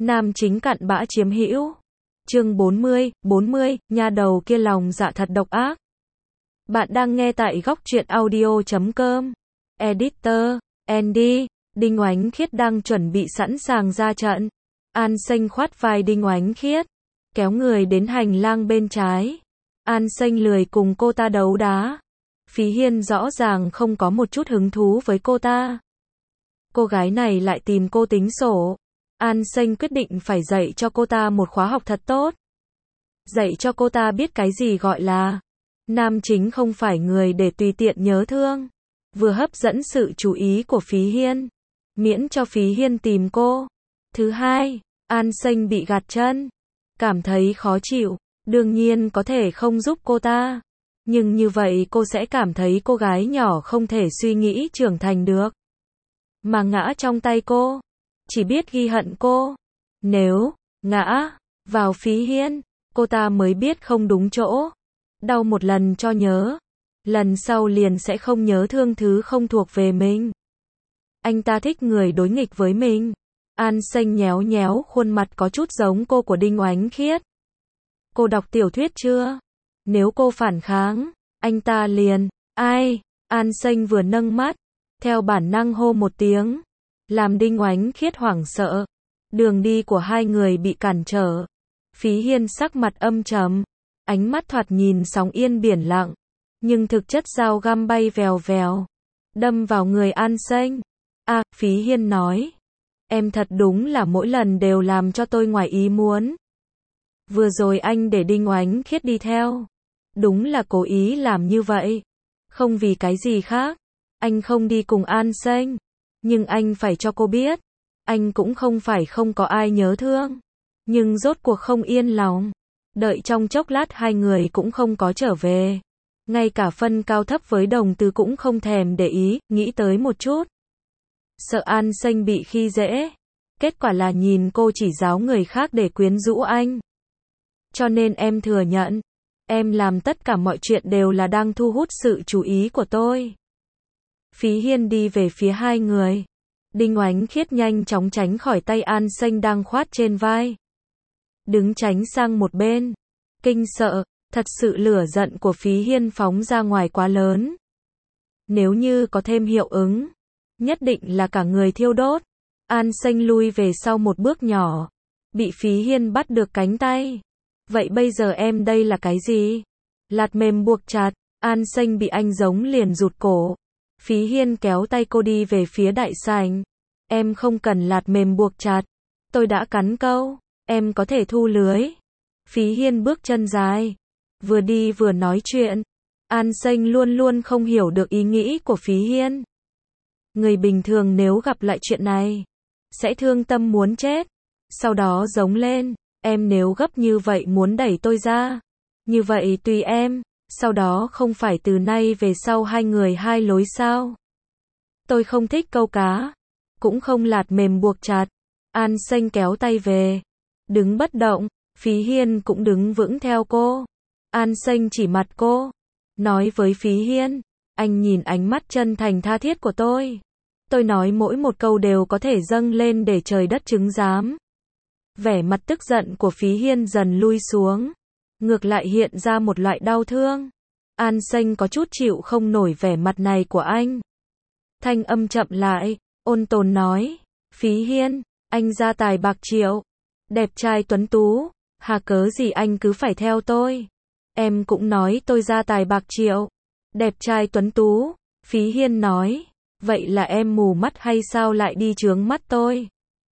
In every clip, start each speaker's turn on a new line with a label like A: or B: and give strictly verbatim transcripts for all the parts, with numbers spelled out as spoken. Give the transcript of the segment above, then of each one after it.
A: Nam chính cặn bã chiếm hữu. Chương bốn mươi, bốn mươi, nha đầu kia lòng dạ thật độc ác. Bạn đang nghe tại góc truyện audio chấm com. Editor, Andy, Đinh Oánh Khiết đang chuẩn bị sẵn sàng ra trận. An Xanh khoát vai Đinh Oánh Khiết, kéo người đến hành lang bên trái. An Xanh lười cùng cô ta đấu đá. Phí Hiên rõ ràng không có một chút hứng thú với cô ta. Cô gái này lại tìm cô tính sổ. An Xanh quyết định phải dạy cho cô ta một khóa học thật tốt. Dạy cho cô ta biết cái gì gọi là nam chính không phải người để tùy tiện nhớ thương. Vừa hấp dẫn sự chú ý của Phí Hiên, miễn cho Phí Hiên tìm cô. Thứ hai, An Xanh bị gạt chân, cảm thấy khó chịu, đương nhiên có thể không giúp cô ta. Nhưng như vậy cô sẽ cảm thấy cô gái nhỏ không thể suy nghĩ trưởng thành được. Mà ngã trong tay cô, chỉ biết ghi hận cô. Nếu ngã vào Phí Hiên, cô ta mới biết không đúng chỗ. Đau một lần cho nhớ, lần sau liền sẽ không nhớ thương thứ không thuộc về mình. Anh ta thích người đối nghịch với mình. An Xanh nhéo nhéo khuôn mặt có chút giống cô của Đinh Oánh Khiết. Cô đọc tiểu thuyết chưa? Nếu cô phản kháng, anh ta liền, ai? An Xanh vừa nâng mắt, theo bản năng hô một tiếng, làm Đinh Oánh Khiết hoảng sợ. Đường đi của hai người bị cản trở. Phí Hiên sắc mặt âm trầm, ánh mắt thoạt nhìn sóng yên biển lặng, nhưng thực chất dao găm bay vèo vèo, đâm vào người An Xanh. A, à, Phí Hiên nói, em thật đúng là mỗi lần đều làm cho tôi ngoài ý muốn. Vừa rồi anh để Đinh Oánh Khiết đi theo, đúng là cố ý làm như vậy, không vì cái gì khác. Anh không đi cùng An Xanh, nhưng anh phải cho cô biết, anh cũng không phải không có ai nhớ thương, nhưng rốt cuộc không yên lòng. Đợi trong chốc lát hai người cũng không có trở về, ngay cả phân cao thấp với Đồng Từ cũng không thèm để ý, nghĩ tới một chút, sợ An Xanh bị khi dễ, kết quả là nhìn cô chỉ giáo người khác để quyến rũ anh. Cho nên em thừa nhận, em làm tất cả mọi chuyện đều là đang thu hút sự chú ý của tôi. Phí Hiên đi về phía hai người. Đinh Oánh Khiết nhanh chóng tránh khỏi tay An Xanh đang khoát trên vai, đứng tránh sang một bên. Kinh sợ, thật sự lửa giận của Phí Hiên phóng ra ngoài quá lớn. Nếu như có thêm hiệu ứng, nhất định là cả người thiêu đốt. An Xanh lui về sau một bước nhỏ, bị Phí Hiên bắt được cánh tay. Vậy bây giờ em đây là cái gì? Lạt mềm buộc chặt. An Xanh bị anh giống liền rụt cổ. Phí Hiên kéo tay cô đi về phía đại sảnh. Em không cần lạt mềm buộc chặt, tôi đã cắn câu, em có thể thu lưới. Phí Hiên bước chân dài, vừa đi vừa nói chuyện. An Xanh luôn luôn không hiểu được ý nghĩ của Phí Hiên. Người bình thường nếu gặp lại chuyện này, sẽ thương tâm muốn chết. Sau đó giống lên, em nếu gấp như vậy muốn đẩy tôi ra, như vậy tùy em. Sau đó không phải từ nay về sau hai người hai lối sao? Tôi không thích câu cá, cũng không lạt mềm buộc chặt. An Xanh kéo tay về, đứng bất động. Phí Hiên cũng đứng vững theo cô. An Xanh chỉ mặt cô, nói với Phí Hiên, anh nhìn ánh mắt chân thành tha thiết của tôi. Tôi nói mỗi một câu đều có thể dâng lên để trời đất chứng giám. Vẻ mặt tức giận của Phí Hiên dần lui xuống, ngược lại hiện ra một loại đau thương. An Xanh có chút chịu không nổi vẻ mặt này của anh. Thanh âm chậm lại, ôn tồn nói, Phí Hiên, anh gia tài bạc triệu, đẹp trai tuấn tú, hà cớ gì anh cứ phải theo tôi? Em cũng nói tôi gia tài bạc triệu, đẹp trai tuấn tú. Phí Hiên nói, vậy là em mù mắt hay sao lại đi chướng mắt tôi?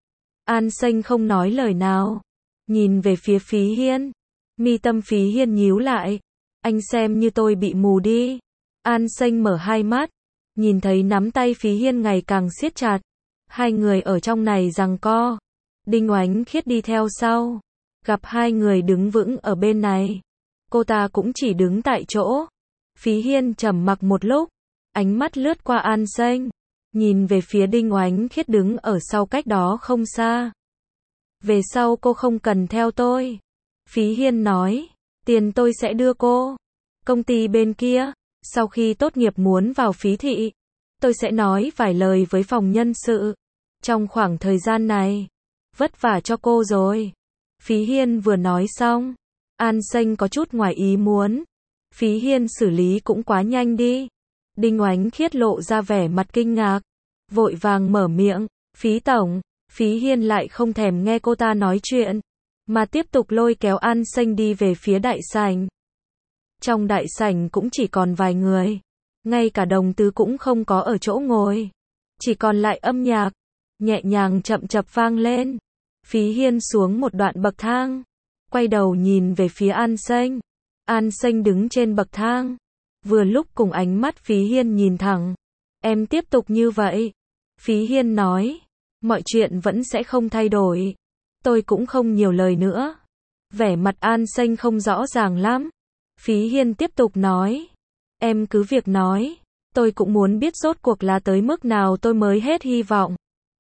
A: An Xanh không nói lời nào, nhìn về phía Phí Hiên. Mi tâm Phí Hiên nhíu lại, anh xem như tôi bị mù đi. An Xanh mở hai mắt, nhìn thấy nắm tay Phí Hiên ngày càng siết chặt. Hai người ở trong này giằng co. Đinh Oánh Khiết đi theo sau, gặp hai người đứng vững ở bên này, cô ta cũng chỉ đứng tại chỗ. Phí Hiên trầm mặc một lúc, ánh mắt lướt qua An Xanh, nhìn về phía Đinh Oánh Khiết đứng ở sau cách đó không xa. Về sau cô không cần theo tôi. Phí Hiên nói, tiền tôi sẽ đưa cô. Công ty bên kia, sau khi tốt nghiệp muốn vào Phí thị, tôi sẽ nói vài lời với phòng nhân sự. Trong khoảng thời gian này, vất vả cho cô rồi. Phí Hiên vừa nói xong, An Xanh có chút ngoài ý muốn. Phí Hiên xử lý cũng quá nhanh đi. Đinh Oánh Khiết lộ ra vẻ mặt kinh ngạc, vội vàng mở miệng, Phí tổng. Phí Hiên lại không thèm nghe cô ta nói chuyện, mà tiếp tục lôi kéo An Xanh đi về phía đại sảnh. Trong đại sảnh cũng chỉ còn vài người, ngay cả đồng tứ cũng không có ở chỗ ngồi, chỉ còn lại âm nhạc, nhẹ nhàng chậm chập vang lên. Phí Hiên xuống một đoạn bậc thang, quay đầu nhìn về phía An Xanh. An Xanh đứng trên bậc thang, vừa lúc cùng ánh mắt Phí Hiên nhìn thẳng. Em tiếp tục như vậy. Phí Hiên nói, mọi chuyện vẫn sẽ không thay đổi. Tôi cũng không nhiều lời nữa. Vẻ mặt An Xanh không rõ ràng lắm. Phí Hiên tiếp tục nói, em cứ việc nói, tôi cũng muốn biết rốt cuộc là tới mức nào tôi mới hết hy vọng.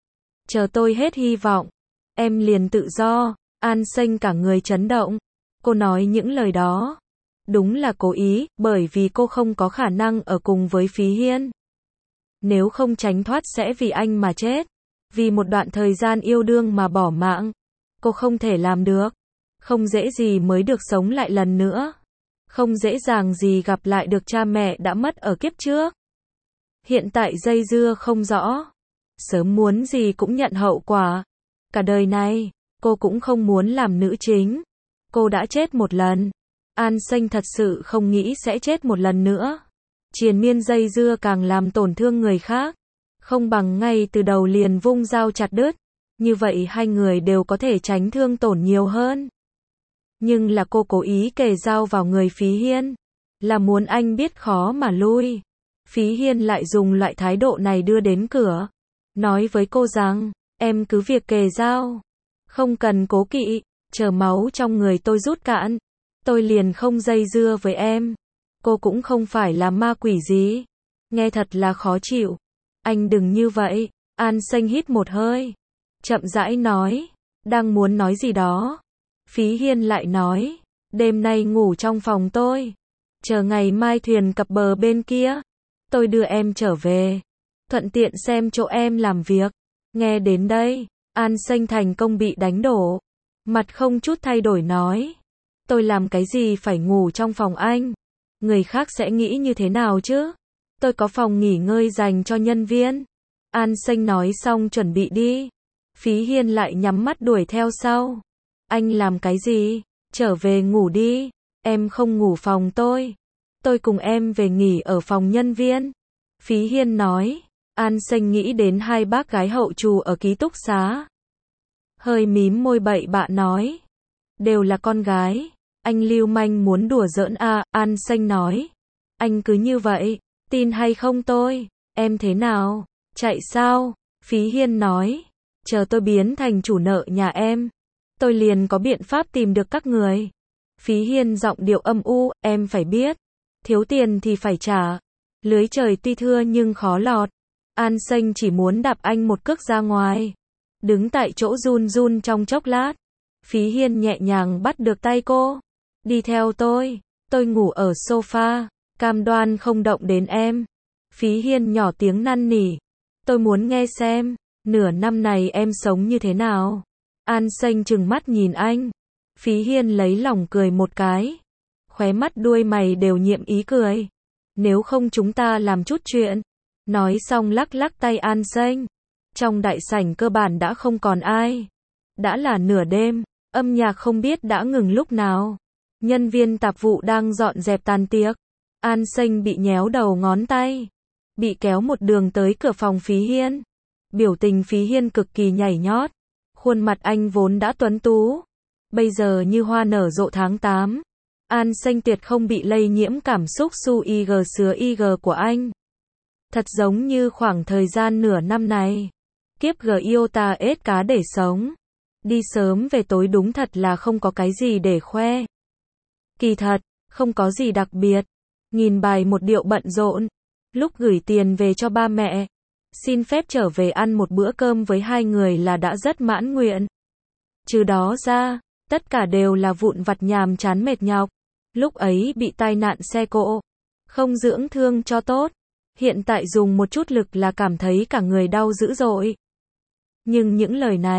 A: Chờ tôi hết hy vọng, em liền tự do. An Xanh cả người chấn động. Cô nói những lời đó, đúng là cố ý, bởi vì cô không có khả năng ở cùng với Phí Hiên. Nếu không tránh thoát sẽ vì anh mà chết. Vì một đoạn thời gian yêu đương mà bỏ mạng. Cô không thể làm được. Không dễ gì mới được sống lại lần nữa. Không dễ dàng gì gặp lại được cha mẹ đã mất ở kiếp trước. Hiện tại dây dưa không rõ. Sớm muốn gì cũng nhận hậu quả. Cả đời này, cô cũng không muốn làm nữ chính. Cô đã chết một lần. An Xanh thật sự không nghĩ sẽ chết một lần nữa. Triền miên dây dưa càng làm tổn thương người khác. Không bằng ngay từ đầu liền vung dao chặt đứt. Như vậy hai người đều có thể tránh thương tổn nhiều hơn. Nhưng là cô cố ý kề dao vào người Phí Hiên. Là muốn anh biết khó mà lui. Phí Hiên lại dùng loại thái độ này đưa đến cửa. Nói với cô rằng, em cứ việc kề dao. Không cần cố kỵ, chờ máu trong người tôi rút cạn. Tôi liền không dây dưa với em. Cô cũng không phải là ma quỷ gì. Nghe thật là khó chịu. Anh đừng như vậy. An Xanh hít một hơi. Chậm rãi nói. Đang muốn nói gì đó. Phí Hiên lại nói. Đêm nay ngủ trong phòng tôi. Chờ ngày mai thuyền cập bờ bên kia. Tôi đưa em trở về. Thuận tiện xem chỗ em làm việc. Nghe đến đây. An Xanh thành công bị đánh đổ. Mặt không chút thay đổi nói. Tôi làm cái gì phải ngủ trong phòng anh? Người khác sẽ nghĩ như thế nào chứ? Tôi có phòng nghỉ ngơi dành cho nhân viên. An Xanh nói xong chuẩn bị đi. Phí Hiên lại nhắm mắt đuổi theo sau. Anh làm cái gì? Trở về ngủ đi. Em không ngủ phòng tôi. Tôi cùng em về nghỉ ở phòng nhân viên. Phí Hiên nói. An Xanh nghĩ đến hai bác gái hậu trù ở ký túc xá. Hơi mím môi bậy bạ nói. Đều là con gái. Anh lưu manh muốn đùa giỡn à, An Xanh nói. Anh cứ như vậy, tin hay không tôi, em thế nào, chạy sao? Phí Hiên nói. Chờ tôi biến thành chủ nợ nhà em. Tôi liền có biện pháp tìm được các người. Phí Hiên giọng điệu âm u, em phải biết. Thiếu tiền thì phải trả. Lưới trời tuy thưa nhưng khó lọt. An Xanh chỉ muốn đạp anh một cước ra ngoài. Đứng tại chỗ run run trong chốc lát. Phí Hiên nhẹ nhàng bắt được tay cô. Đi theo tôi. Tôi ngủ ở sofa. Cam đoan không động đến em. Phí Hiên nhỏ tiếng năn nỉ. Tôi muốn nghe xem. Nửa năm này em sống như thế nào? An Xanh trừng mắt nhìn anh. Phí Hiên lấy lòng cười một cái. Khóe mắt đuôi mày đều nhiệm ý cười. Nếu không chúng ta làm chút chuyện. Nói xong lắc lắc tay An Xanh. Trong đại sảnh cơ bản đã không còn ai. Đã là nửa đêm. Âm nhạc không biết đã ngừng lúc nào. Nhân viên tạp vụ đang dọn dẹp tàn tiệc. An Xanh bị nhéo đầu ngón tay. Bị kéo một đường tới cửa phòng Phí Hiên. Biểu tình Phí Hiên cực kỳ nhảy nhót. Khuôn mặt anh vốn đã tuấn tú. Bây giờ như hoa nở rộ tháng tám. An Xanh tuyệt không bị lây nhiễm cảm xúc su ig sứa ig của anh. Thật giống như khoảng thời gian nửa năm này. Kiếp G iota ết cá để sống. Đi sớm về tối đúng thật là không có cái gì để khoe. Kỳ thật, không có gì đặc biệt. Nghìn bài một điệu bận rộn. Lúc gửi tiền về cho ba mẹ. Xin phép trở về ăn một bữa cơm với hai người là đã rất mãn nguyện. Trừ đó ra, tất cả đều là vụn vặt nhàm chán mệt nhọc. Lúc ấy bị tai nạn xe cộ. Không dưỡng thương cho tốt. Hiện tại dùng một chút lực là cảm thấy cả người đau dữ dội. Nhưng những lời này,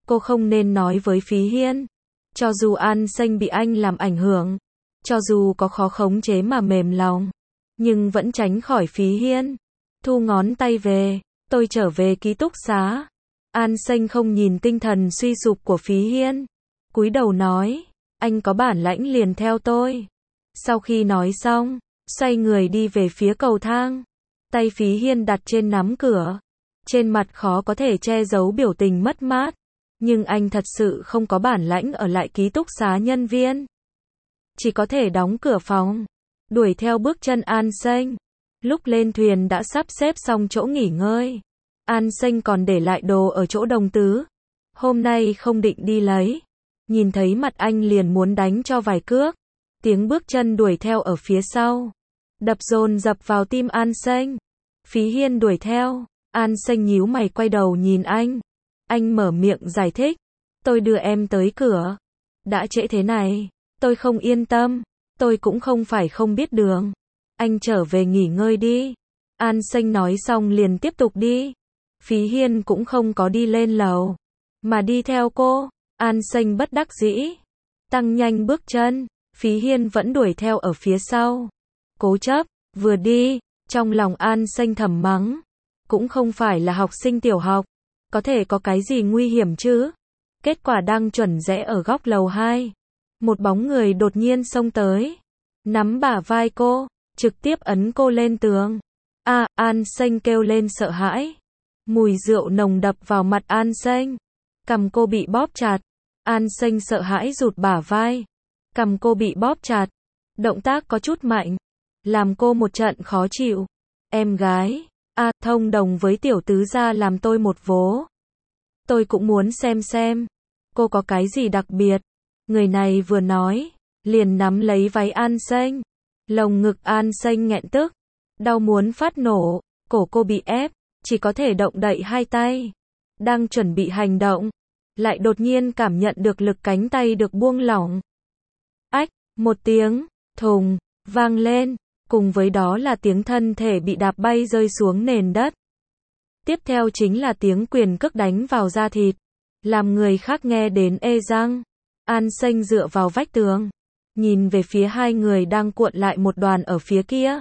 A: cô không nên nói với Phí Hiên. Cho dù An Xanh bị anh làm ảnh hưởng, cho dù có khó khống chế mà mềm lòng, nhưng vẫn tránh khỏi Phí Hiên. Thu ngón tay về, tôi trở về ký túc xá. An Xanh không nhìn tinh thần suy sụp của Phí Hiên, cúi đầu nói, anh có bản lãnh liền theo tôi. Sau khi nói xong, xoay người đi về phía cầu thang. Tay Phí Hiên đặt trên nắm cửa, trên mặt khó có thể che giấu biểu tình mất mát. Nhưng anh thật sự không có bản lãnh ở lại ký túc xá nhân viên. Chỉ có thể đóng cửa phòng, đuổi theo bước chân An Xanh. Lúc lên thuyền đã sắp xếp xong chỗ nghỉ ngơi. An Xanh còn để lại đồ ở chỗ đồng tứ. Hôm nay không định đi lấy. Nhìn thấy mặt anh liền muốn đánh cho vài cước. Tiếng bước chân đuổi theo ở phía sau, đập dồn dập vào tim An Xanh. Phí Hiên đuổi theo. An Xanh nhíu mày quay đầu nhìn anh. Anh mở miệng giải thích. Tôi đưa em tới cửa. Đã trễ thế này, tôi không yên tâm. Tôi cũng không phải không biết đường. Anh trở về nghỉ ngơi đi. An Xanh nói xong liền tiếp tục đi. Phí Hiên cũng không có đi lên lầu, mà đi theo cô. An Xanh bất đắc dĩ, tăng nhanh bước chân. Phí Hiên vẫn đuổi theo ở phía sau. Cố chấp, vừa đi, trong lòng An Xanh thầm mắng. Cũng không phải là học sinh tiểu học, có thể có cái gì nguy hiểm chứ. Kết quả đang chuẩn rẽ ở góc lầu hai. Một bóng người đột nhiên xông tới, nắm bả vai cô, trực tiếp ấn cô lên tường. A, à, An Xanh kêu lên sợ hãi. Mùi rượu nồng đập vào mặt An Xanh. Cằm cô bị bóp chặt. An Xanh sợ hãi rụt bả vai. Cằm cô bị bóp chặt. Động tác có chút mạnh, làm cô một trận khó chịu. Em gái, a, à, thông đồng với tiểu tứ gia làm tôi một vố. Tôi cũng muốn xem xem, cô có cái gì đặc biệt. Người này vừa nói, liền nắm lấy váy An Xanh. Lồng ngực An Xanh nghẹn tức, đau muốn phát nổ, cổ cô bị ép, chỉ có thể động đậy hai tay. Đang chuẩn bị hành động, lại đột nhiên cảm nhận được lực cánh tay được buông lỏng. Ách, một tiếng, thùng, vang lên, cùng với đó là tiếng thân thể bị đạp bay rơi xuống nền đất. Tiếp theo chính là tiếng quyền cước đánh vào da thịt, làm người khác nghe đến ê răng. An Xanh dựa vào vách tường, nhìn về phía hai người đang cuộn lại một đoàn ở phía kia.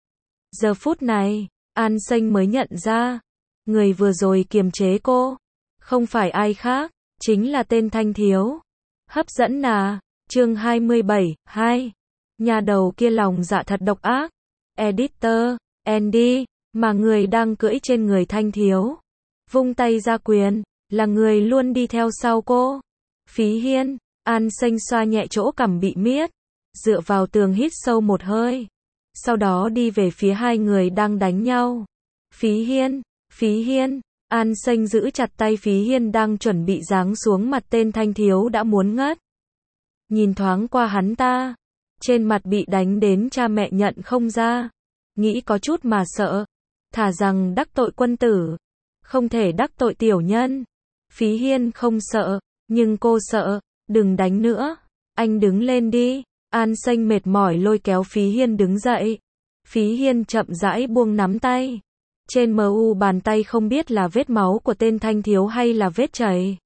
A: Giờ phút này, An Xanh mới nhận ra, người vừa rồi kiềm chế cô, không phải ai khác, chính là tên Thanh Thiếu. Hấp dẫn nà, chương hai mươi bảy, hai. Nhà đầu kia lòng dạ thật độc ác. Editor, Andy, mà người đang cưỡi trên người Thanh Thiếu. Vung tay ra quyền, là người luôn đi theo sau cô. Phí Hiên, An Xanh xoa nhẹ chỗ cằm bị miết, dựa vào tường hít sâu một hơi. Sau đó đi về phía hai người đang đánh nhau. Phí Hiên, Phí Hiên, An Xanh giữ chặt tay Phí Hiên đang chuẩn bị giáng xuống mặt tên Thanh Thiếu đã muốn ngất. Nhìn thoáng qua hắn ta, trên mặt bị đánh đến cha mẹ nhận không ra. Nghĩ có chút mà sợ, thà rằng đắc tội quân tử, không thể đắc tội tiểu nhân. Phí Hiên không sợ, nhưng cô sợ. Đừng đánh nữa, anh đứng lên đi. An Xanh mệt mỏi lôi kéo Phí Hiên đứng dậy. Phí Hiên chậm rãi buông nắm tay. Trên mu bàn tay không biết là vết máu của tên Thanh Thiếu hay là vết chảy.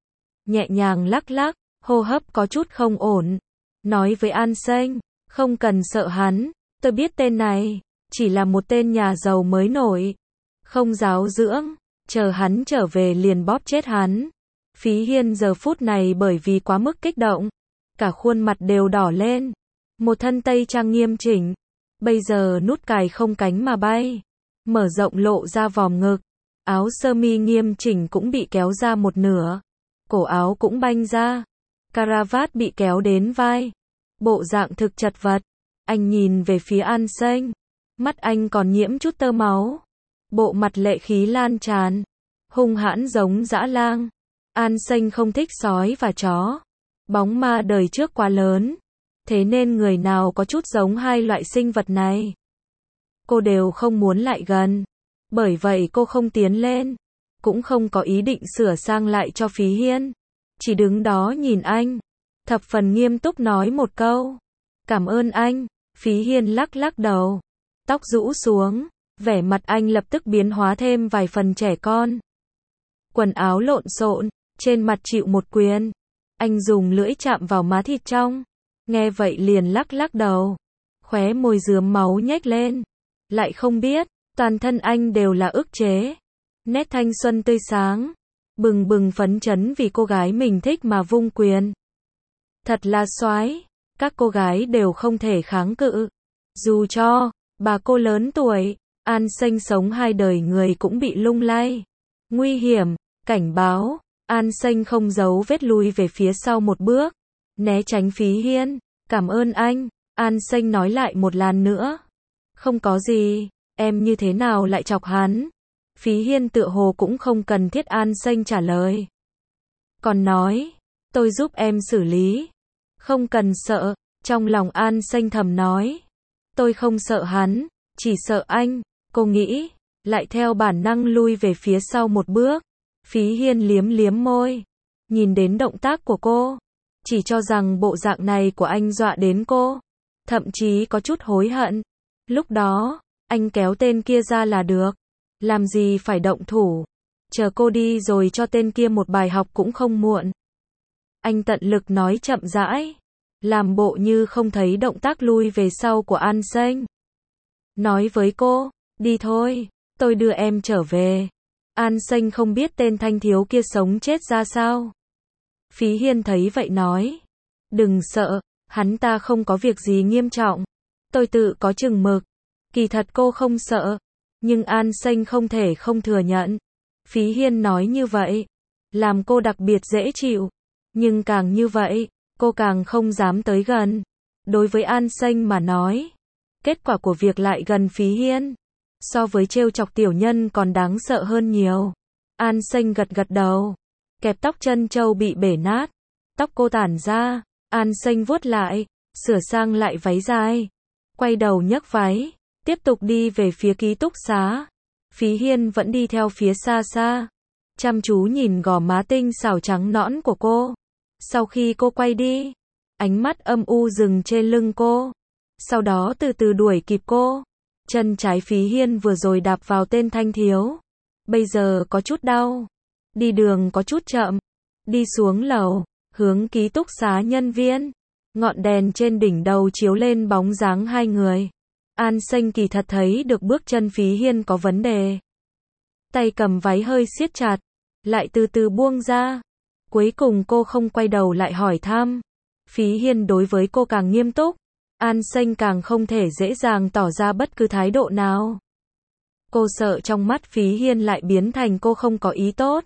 A: Nhẹ nhàng lắc lắc, hô hấp có chút không ổn. Nói với An Xanh, không cần sợ hắn, tôi biết tên này, chỉ là một tên nhà giàu mới nổi. Không giáo dưỡng, chờ hắn trở về liền bóp chết hắn. Phí Hiên giờ phút này bởi vì quá mức kích động, cả khuôn mặt đều đỏ lên. Một thân tây trang nghiêm chỉnh, bây giờ nút cài không cánh mà bay, mở rộng lộ ra vòm ngực. Áo sơ mi nghiêm chỉnh cũng bị kéo ra một nửa, cổ áo cũng banh ra, caravat bị kéo đến vai, bộ dạng thực chật vật. Anh nhìn về phía An Xanh, mắt anh còn nhiễm chút tơ máu, bộ mặt lệ khí lan tràn, hung hãn giống dã lang. An Xanh không thích sói và chó, bóng ma đời trước quá lớn, thế nên người nào có chút giống hai loại sinh vật này, cô đều không muốn lại gần. Bởi vậy cô không tiến lên, cũng không có ý định sửa sang lại cho Phí Hiên, chỉ đứng đó nhìn anh, thập phần nghiêm túc nói một câu, cảm ơn anh. Phí Hiên lắc lắc đầu, tóc rũ xuống, vẻ mặt anh lập tức biến hóa thêm vài phần trẻ con. Quần áo lộn xộn, trên mặt chịu một quyền. Anh dùng lưỡi chạm vào má thịt trong. Nghe vậy liền lắc lắc đầu. Khóe môi rướm máu nhếch lên. Lại không biết, toàn thân anh đều là ức chế. Nét thanh xuân tươi sáng. Bừng bừng phấn chấn vì cô gái mình thích mà vung quyền. Thật là soái. Các cô gái đều không thể kháng cự. Dù cho bà cô lớn tuổi, An Xanh sống hai đời người cũng bị lung lay. Nguy hiểm, cảnh báo, An Xanh không giấu vết lui về phía sau một bước, né tránh Phí Hiên. Cảm ơn anh, An Xanh nói lại một lần nữa. Không có gì, em như thế nào lại chọc hắn? Phí Hiên tựa hồ cũng không cần thiết An Xanh trả lời. Còn nói, tôi giúp em xử lý. Không cần sợ, trong lòng An Xanh thầm nói. Tôi không sợ hắn, chỉ sợ anh, cô nghĩ, lại theo bản năng lui về phía sau một bước. Phí Hiên liếm liếm môi, nhìn đến động tác của cô, chỉ cho rằng bộ dạng này của anh dọa đến cô, thậm chí có chút hối hận. Lúc đó, anh kéo tên kia ra là được, làm gì phải động thủ, chờ cô đi rồi cho tên kia một bài học cũng không muộn. Anh tận lực nói chậm rãi, làm bộ như không thấy động tác lui về sau của An Xanh. Nói với cô, đi thôi, tôi đưa em trở về. An Xanh không biết tên thanh thiếu kia sống chết ra sao. Phí Hiên thấy vậy nói, đừng sợ, hắn ta không có việc gì nghiêm trọng. Tôi tự có chừng mực. Kỳ thật cô không sợ, nhưng An Xanh không thể không thừa nhận. Phí Hiên nói như vậy, làm cô đặc biệt dễ chịu. Nhưng càng như vậy, cô càng không dám tới gần. Đối với An Xanh mà nói, kết quả của việc lại gần Phí Hiên, so với trêu chọc tiểu nhân còn đáng sợ hơn nhiều. An Xanh gật gật đầu, kẹp tóc chân châu bị bể nát, tóc cô tản ra, An Xanh vuốt lại, sửa sang lại váy dài, quay đầu nhấc váy, tiếp tục đi về phía ký túc xá. Phí Hiên vẫn đi theo phía xa xa, chăm chú nhìn gò má tinh xảo trắng nõn của cô. Sau khi cô quay đi, ánh mắt âm u dừng trên lưng cô, sau đó từ từ đuổi kịp cô. Chân trái Phí Hiên vừa rồi đạp vào tên thanh thiếu, bây giờ có chút đau. Đi đường có chút chậm, đi xuống lầu, hướng ký túc xá nhân viên. Ngọn đèn trên đỉnh đầu chiếu lên bóng dáng hai người. An Xanh kỳ thật thấy được bước chân Phí Hiên có vấn đề. Tay cầm váy hơi siết chặt, lại từ từ buông ra. Cuối cùng cô không quay đầu lại hỏi thăm. Phí Hiên đối với cô càng nghiêm túc, An Xanh càng không thể dễ dàng tỏ ra bất cứ thái độ nào. Cô sợ trong mắt Phí Hiên lại biến thành cô không có ý tốt.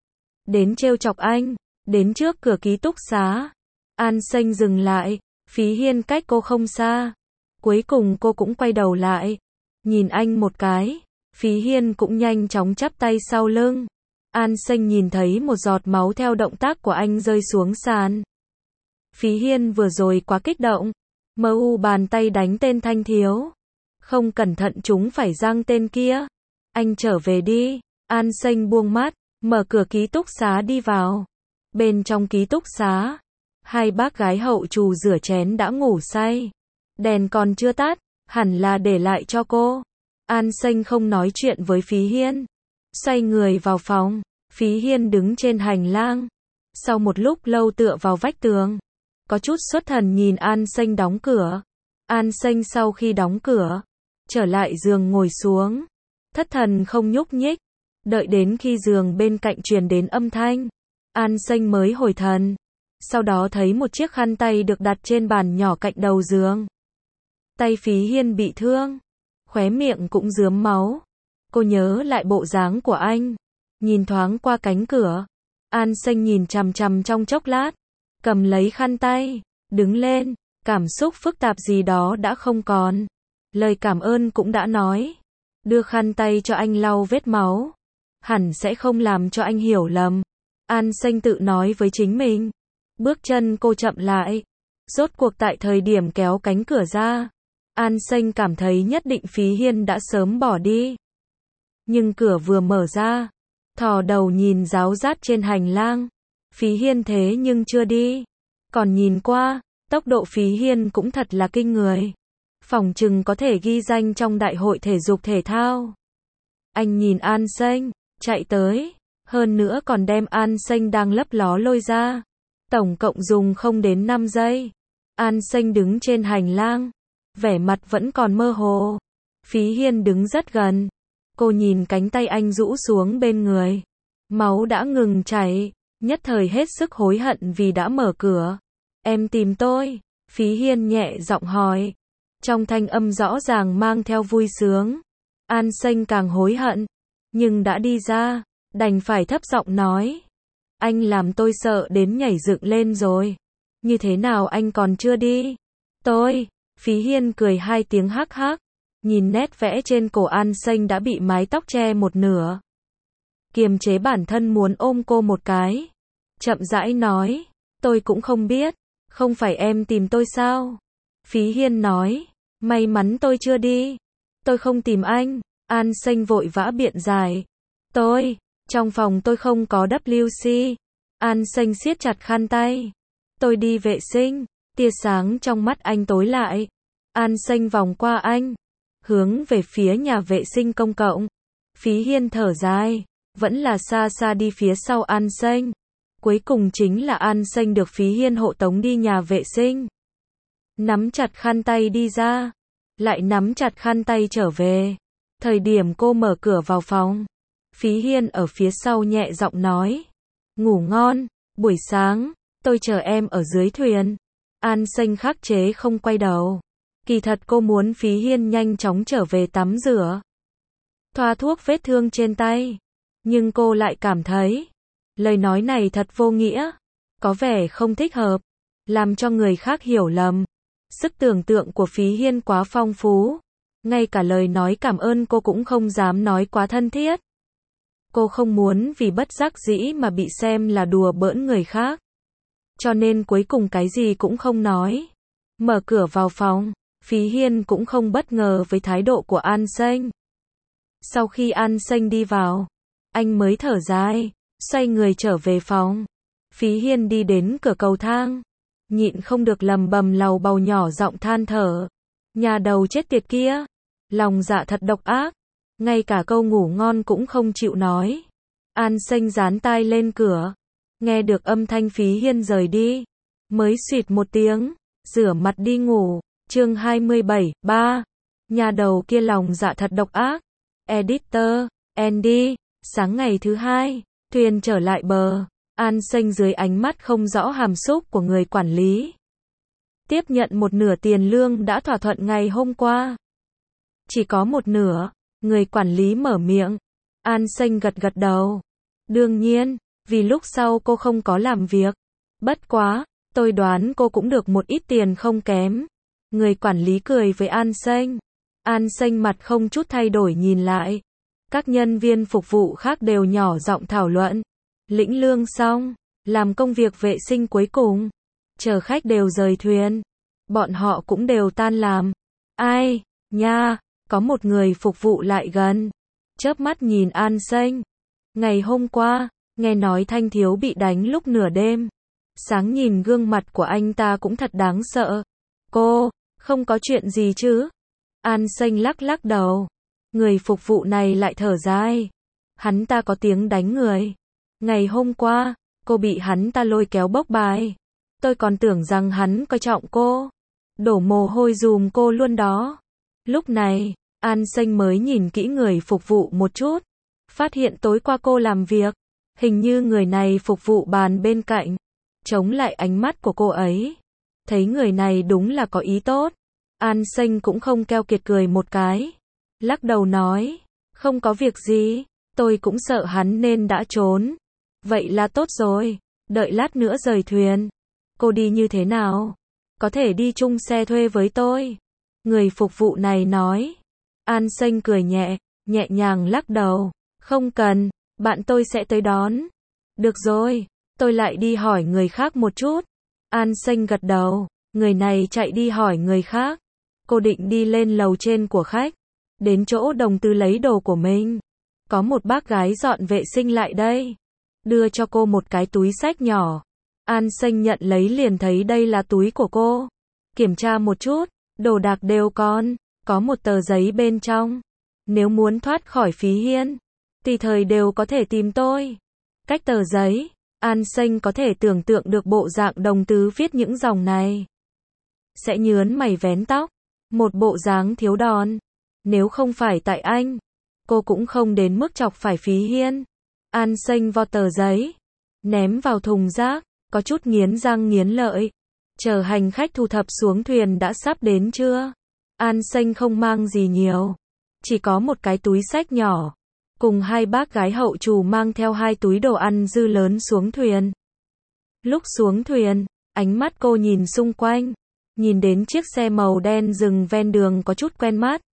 A: Đến trêu chọc anh, đến trước cửa ký túc xá. An Xanh dừng lại, Phí Hiên cách cô không xa. Cuối cùng cô cũng quay đầu lại, nhìn anh một cái. Phí Hiên cũng nhanh chóng chắp tay sau lưng. An Xanh nhìn thấy một giọt máu theo động tác của anh rơi xuống sàn. Phí Hiên vừa rồi quá kích động, mờ u bàn tay đánh tên thanh thiếu. Không cẩn thận chúng phải răng tên kia. Anh trở về đi. An Xanh buông mắt, mở cửa ký túc xá đi vào. Bên trong ký túc xá, hai bác gái hậu trù rửa chén đã ngủ say. Đèn còn chưa tắt, hẳn là để lại cho cô. An Xanh không nói chuyện với Phí Hiên, xoay người vào phòng. Phí Hiên đứng trên hành lang, sau một lúc lâu tựa vào vách tường, có chút xuất thần nhìn An Xanh đóng cửa. An Xanh sau khi đóng cửa, trở lại giường ngồi xuống, thất thần không nhúc nhích, đợi đến khi giường bên cạnh truyền đến âm thanh, An Xanh mới hồi thần. Sau đó thấy một chiếc khăn tay được đặt trên bàn nhỏ cạnh đầu giường. Tay Phí Hiên bị thương, khóe miệng cũng rướm máu. Cô nhớ lại bộ dáng của anh, nhìn thoáng qua cánh cửa. An Xanh nhìn chằm chằm trong chốc lát, cầm lấy khăn tay, đứng lên, cảm xúc phức tạp gì đó đã không còn. Lời cảm ơn cũng đã nói, đưa khăn tay cho anh lau vết máu, hẳn sẽ không làm cho anh hiểu lầm. An Xanh tự nói với chính mình. Bước chân cô chậm lại, rốt cuộc tại thời điểm kéo cánh cửa ra, An Xanh cảm thấy nhất định Phí Hiên đã sớm bỏ đi. Nhưng cửa vừa mở ra, thò đầu nhìn ráo rát trên hành lang, Phí Hiên thế nhưng chưa đi. Còn nhìn qua, tốc độ Phí Hiên cũng thật là kinh người. Phỏng chừng có thể ghi danh trong đại hội thể dục thể thao. Anh nhìn An Xanh, chạy tới, Hơn nữa còn đem An Xanh đang lấp ló lôi ra. Tổng cộng dùng không đến năm giây. An Xanh đứng trên hành lang, vẻ mặt vẫn còn mơ hồ. Phí Hiên đứng rất gần. Cô nhìn cánh tay anh rũ xuống bên người. Máu đã ngừng chảy, nhất thời hết sức hối hận vì đã mở cửa. Em tìm tôi? Phí Hiên nhẹ giọng hỏi. Trong thanh âm rõ ràng mang theo vui sướng. An Xanh càng hối hận, nhưng đã đi ra, đành phải thấp giọng nói. Anh làm tôi sợ đến nhảy dựng lên rồi. Như thế nào anh còn chưa đi? Tôi, Phí Hiên cười hai tiếng hắc hắc, nhìn nét vẽ trên cổ An Xanh đã bị mái tóc che một nửa. Kiềm chế bản thân muốn ôm cô một cái. Chậm rãi nói, tôi cũng không biết, không phải em tìm tôi sao? Phí Hiên nói, may mắn tôi chưa đi. Tôi không tìm anh. An Xanh vội vã biện giải. Tôi, trong phòng tôi không có vê kép xê. An Xanh siết chặt khăn tay. Tôi đi vệ sinh. Tia sáng trong mắt anh tối lại. An Xanh vòng qua anh, hướng về phía nhà vệ sinh công cộng. Phí Hiên thở dài, vẫn là xa xa đi phía sau An Xanh. Cuối cùng chính là An Xanh được Phí Hiên hộ tống đi nhà vệ sinh. Nắm chặt khăn tay đi ra, lại nắm chặt khăn tay trở về. Thời điểm cô mở cửa vào phòng, Phí Hiên ở phía sau nhẹ giọng nói. Ngủ ngon, buổi sáng, tôi chờ em ở dưới thuyền. An Xanh khắc chế không quay đầu. Kỳ thật cô muốn Phí Hiên nhanh chóng trở về tắm rửa, thoa thuốc vết thương trên tay. Nhưng cô lại cảm thấy, lời nói này thật vô nghĩa, có vẻ không thích hợp, làm cho người khác hiểu lầm. Sức tưởng tượng của Phí Hiên quá phong phú, ngay cả lời nói cảm ơn cô cũng không dám nói quá thân thiết. Cô không muốn vì bất đắc dĩ mà bị xem là đùa bỡn người khác. Cho nên cuối cùng cái gì cũng không nói. Mở cửa vào phòng, Phí Hiên cũng không bất ngờ với thái độ của An Xanh. Sau khi An Xanh đi vào, anh mới thở dài, xoay người trở về phòng. Phí Hiên đi đến cửa cầu thang, nhịn không được lầm bầm lầu bầu nhỏ giọng than thở. Nhà đầu chết tiệt kia, lòng dạ thật độc ác, ngay cả câu ngủ ngon cũng không chịu nói. An Xanh dán tai lên cửa, nghe được âm thanh Phí Hiên rời đi, mới xuyệt một tiếng, rửa mặt đi ngủ. Chương hai mươi bảy, ba. Nhà đầu kia lòng dạ thật độc ác. Editor, Andy. Sáng ngày thứ hai, thuyền trở lại bờ. An Xanh dưới ánh mắt không rõ hàm xúc của người quản lý. Tiếp nhận một nửa tiền lương đã thỏa thuận ngày hôm qua. Chỉ có một nửa, người quản lý mở miệng. An Xanh gật gật đầu. Đương nhiên, vì lúc sau cô không có làm việc. Bất quá, tôi đoán cô cũng được một ít tiền không kém. Người quản lý cười với An Xanh. An Xanh mặt không chút thay đổi nhìn lại. Các nhân viên phục vụ khác đều nhỏ giọng thảo luận. Lĩnh lương xong, làm công việc vệ sinh cuối cùng. Chờ khách đều rời thuyền. Bọn họ cũng đều tan làm. Ai, nha, có một người phục vụ lại gần. Chớp mắt nhìn An Xanh. Ngày hôm qua, nghe nói Thanh Thiếu bị đánh lúc nửa đêm. Sáng nhìn gương mặt của anh ta cũng thật đáng sợ. Cô, không có chuyện gì chứ? An Xanh lắc lắc đầu. Người phục vụ này lại thở dài. Hắn ta có tiếng đánh người. Ngày hôm qua, cô bị hắn ta lôi kéo bốc bài. Tôi còn tưởng rằng hắn coi trọng cô. Đổ mồ hôi dùm cô luôn đó. Lúc này, An Xanh mới nhìn kỹ người phục vụ một chút. Phát hiện tối qua cô làm việc. Hình như người này phục vụ bàn bên cạnh. Chống lại ánh mắt của cô ấy. Thấy người này đúng là có ý tốt. An Xanh cũng không keo kiệt cười một cái. Lắc đầu nói. Không có việc gì. Tôi cũng sợ hắn nên đã trốn. Vậy là tốt rồi. Đợi lát nữa rời thuyền. Cô đi như thế nào? Có thể đi chung xe thuê với tôi. Người phục vụ này nói. An Xanh cười nhẹ, nhẹ nhàng lắc đầu. Không cần, bạn tôi sẽ tới đón. Được rồi, tôi lại đi hỏi người khác một chút. An Xanh gật đầu. Người này chạy đi hỏi người khác. Cô định đi lên lầu trên của khách. Đến chỗ đồng tư lấy đồ của mình. Có một bác gái dọn vệ sinh lại đây. Đưa cho cô một cái túi xách nhỏ. An Xanh nhận lấy liền thấy đây là túi của cô. Kiểm tra một chút, đồ đạc đều còn. Có một tờ giấy bên trong. Nếu muốn thoát khỏi Phí Hiên, tùy thời đều có thể tìm tôi. cách tờ giấy. An Xanh có thể tưởng tượng được bộ dạng đồng tứ viết những dòng này. Sẽ nhướn mày vén tóc. Một bộ dáng thiếu đòn. Nếu không phải tại anh, cô cũng không đến mức chọc phải Phí Hiên. An Xanh vo tờ giấy, ném vào thùng rác, có chút nghiến răng nghiến lợi. Chờ hành khách thu thập xuống thuyền đã sắp đến chưa? An Xanh không mang gì nhiều. Chỉ có một cái túi xách nhỏ. Cùng hai bác gái hậu trù mang theo hai túi đồ ăn dư lớn xuống thuyền. Lúc xuống thuyền, ánh mắt cô nhìn xung quanh. Nhìn đến chiếc xe màu đen dừng ven đường có chút quen mắt.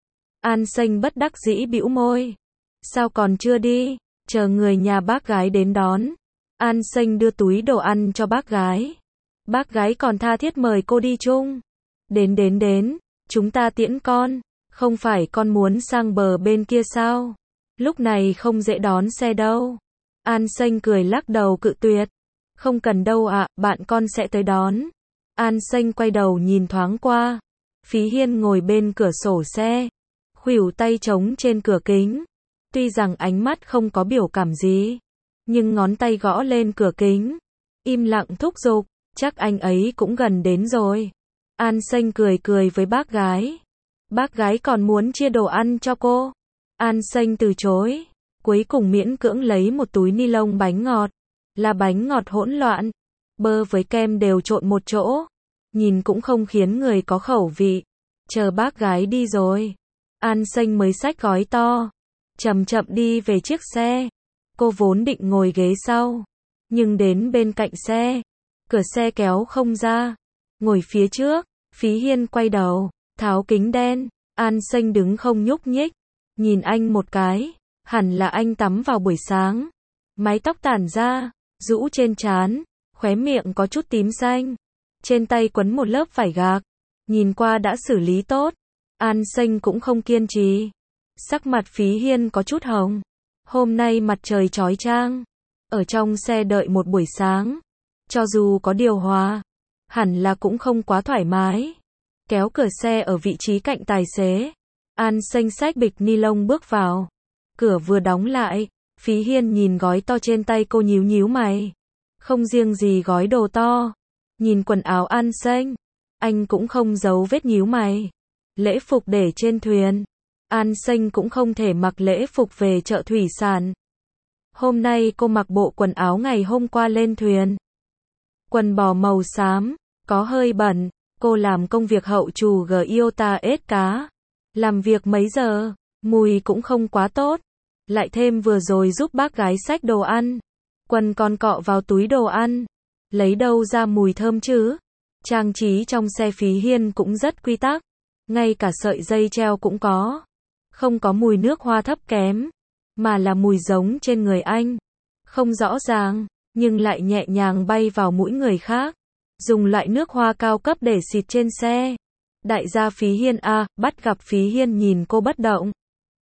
A: An Xanh bất đắc dĩ bĩu môi. Sao còn chưa đi? Chờ người nhà bác gái đến đón. An Xanh đưa túi đồ ăn cho bác gái. Bác gái còn tha thiết mời cô đi chung. Đến đến đến, chúng ta tiễn con. Không phải con muốn sang bờ bên kia sao? Lúc này không dễ đón xe đâu. An Xanh cười lắc đầu cự tuyệt. Không cần đâu ạ, bạn con sẽ tới đón. An Xanh quay đầu nhìn thoáng qua. Phí Hiên ngồi bên cửa sổ xe. Khuỷu tay trống trên cửa kính. Tuy rằng ánh mắt không có biểu cảm gì, nhưng ngón tay gõ lên cửa kính. Im lặng thúc giục, chắc anh ấy cũng gần đến rồi. An Xanh cười cười với bác gái. Bác gái còn muốn chia đồ ăn cho cô. An Xanh từ chối. Cuối cùng miễn cưỡng lấy một túi ni lông bánh ngọt. Là bánh ngọt hỗn loạn. Bơ với kem đều trộn một chỗ. Nhìn cũng không khiến người có khẩu vị. Chờ bác gái đi rồi, An Xanh mới xách gói to. Chậm chậm đi về chiếc xe. Cô vốn định ngồi ghế sau. Nhưng đến bên cạnh xe. Cửa xe kéo không ra. Ngồi phía trước. Phí Hiên quay đầu. Tháo kính đen. An Xanh đứng không nhúc nhích. Nhìn anh một cái. Hẳn là anh tắm vào buổi sáng. Mái tóc tản ra. Rũ trên trán. Khóe miệng có chút tím xanh. Trên tay quấn một lớp vải gạc. Nhìn qua đã xử lý tốt. An Xanh cũng không kiên trì. Sắc mặt Phí Hiên có chút hồng. Hôm nay mặt trời chói chang. Ở trong xe đợi một buổi sáng. Cho dù có điều hòa, hẳn là cũng không quá thoải mái. Kéo cửa xe ở vị trí cạnh tài xế. An Xanh xách bịch ni lông bước vào. Cửa vừa đóng lại, Phí Hiên nhìn gói to trên tay cô nhíu nhíu mày. Không riêng gì gói đồ to. Nhìn quần áo An Xanh, anh cũng không giấu vết nhíu mày. Lễ phục để trên thuyền. An Xanh cũng không thể mặc lễ phục về chợ thủy sản. Hôm nay cô mặc bộ quần áo ngày hôm qua lên thuyền. Quần bò màu xám, có hơi bẩn. Cô làm công việc hậu trù gờ Iota ết cá. Làm việc mấy giờ, mùi cũng không quá tốt. Lại thêm vừa rồi giúp bác gái xách đồ ăn. Quần còn cọ vào túi đồ ăn. Lấy đâu ra mùi thơm chứ? Trang trí trong xe Phí Hiên cũng rất quy tắc. Ngay cả sợi dây treo cũng có. Không có mùi nước hoa thấp kém. Mà là mùi giống trên người anh. Không rõ ràng, nhưng lại nhẹ nhàng bay vào mũi người khác. Dùng loại nước hoa cao cấp để xịt trên xe. Đại gia Phí Hiên a, bắt gặp Phí Hiên nhìn cô bất động.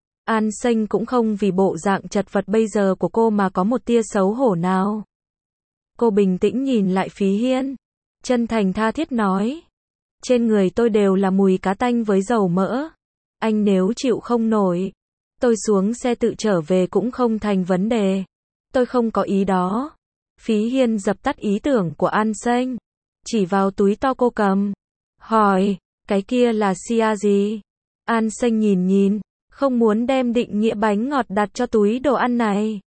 A: An Xanh cũng không vì bộ dạng chật vật bây giờ của cô mà có một tia xấu hổ nào. Cô bình tĩnh nhìn lại Phí Hiên. Chân thành tha thiết nói. Trên người tôi đều là mùi cá tanh với dầu mỡ. Anh nếu chịu không nổi, tôi xuống xe tự trở về cũng không thành vấn đề. Tôi không có ý đó. Phí Hiên dập tắt ý tưởng của An Xanh. Chỉ vào túi to cô cầm. Hỏi, cái kia là sia gì? An Xanh nhìn nhìn. Không muốn đem định nghĩa bánh ngọt đặt cho túi đồ ăn này.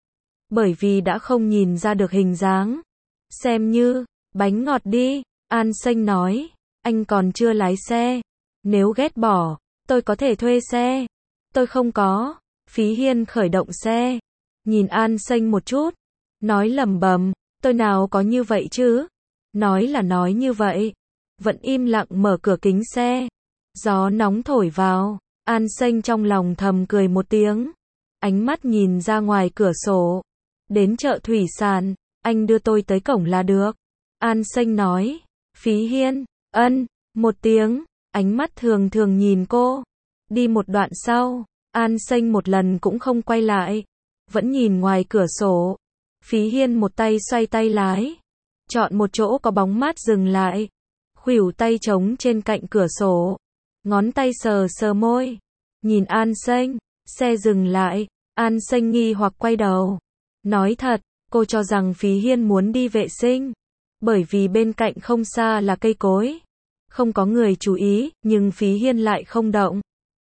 A: Bởi vì đã không nhìn ra được hình dáng. Xem như, bánh ngọt đi. An Xanh nói. Anh còn chưa lái xe. Nếu ghét bỏ, tôi có thể thuê xe. Tôi không có. Phí Hiên khởi động xe. Nhìn An Xanh một chút. Nói lẩm bẩm, tôi nào có như vậy chứ? Nói là nói như vậy. Vẫn im lặng mở cửa kính xe. Gió nóng thổi vào. An Xanh trong lòng thầm cười một tiếng. Ánh mắt nhìn ra ngoài cửa sổ. Đến chợ thủy sản, anh đưa tôi tới cổng là được. An Xanh nói. Phí Hiên, ân, một tiếng. Ánh mắt thường thường nhìn cô. Đi một đoạn sau, An Xanh một lần cũng không quay lại. Vẫn nhìn ngoài cửa sổ. Phí Hiên một tay xoay tay lái. Chọn một chỗ có bóng mát dừng lại. Khuỷu tay trống trên cạnh cửa sổ. Ngón tay sờ sờ môi. Nhìn An Xanh. Xe dừng lại. An Xanh nghi hoặc quay đầu. Nói thật, cô cho rằng Phí Hiên muốn đi vệ sinh, bởi vì bên cạnh không xa là cây cối. Không có người chú ý, nhưng Phí Hiên lại không động.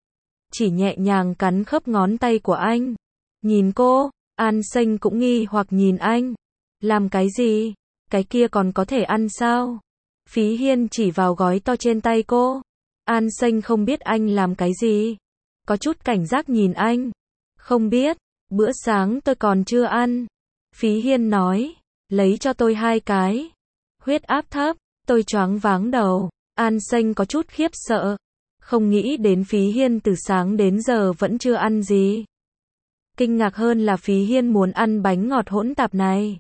A: Chỉ nhẹ nhàng cắn khớp ngón tay của anh. Nhìn cô, An Xanh cũng nghi hoặc nhìn anh. Làm cái gì? Cái kia còn có thể ăn sao? Phí Hiên chỉ vào gói to trên tay cô. An Xanh không biết anh làm cái gì. Có chút cảnh giác nhìn anh. Không biết, bữa sáng tôi còn chưa ăn. Phí Hiên nói, lấy cho tôi hai cái. Huyết áp thấp, tôi choáng váng đầu. An Xanh có chút khiếp sợ. Không nghĩ đến Phí Hiên từ sáng đến giờ vẫn chưa ăn gì. Kinh ngạc hơn là Phí Hiên muốn ăn bánh ngọt hỗn tạp này.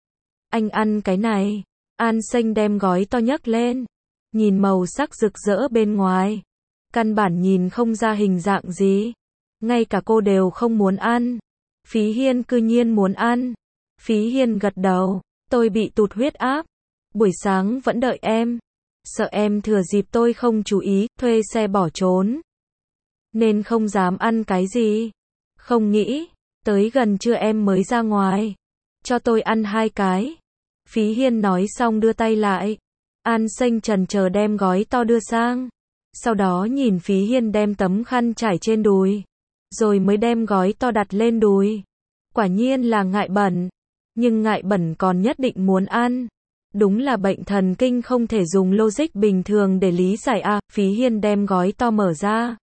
A: Anh ăn cái này. An Xanh đem gói to nhấc lên. Nhìn màu sắc rực rỡ bên ngoài. Căn bản nhìn không ra hình dạng gì. Ngay cả cô đều không muốn ăn. Phí Hiên cư nhiên muốn ăn. Phí Hiên gật đầu. Tôi bị tụt huyết áp. Buổi sáng vẫn đợi em. Sợ em thừa dịp tôi không chú ý, thuê xe bỏ trốn. Nên không dám ăn cái gì. Không nghĩ, tới gần trưa em mới ra ngoài. Cho tôi ăn hai cái. Phí Hiên nói xong đưa tay lại. An Xanh chần chờ đem gói to đưa sang. Sau đó nhìn Phí Hiên đem tấm khăn trải trên đùi. Rồi mới đem gói to đặt lên đùi. Quả nhiên là ngại bẩn. Nhưng ngại bẩn còn nhất định muốn ăn. Đúng là bệnh thần kinh không thể dùng logic bình thường để lý giải à. Phí Hiên đem gói to mở ra.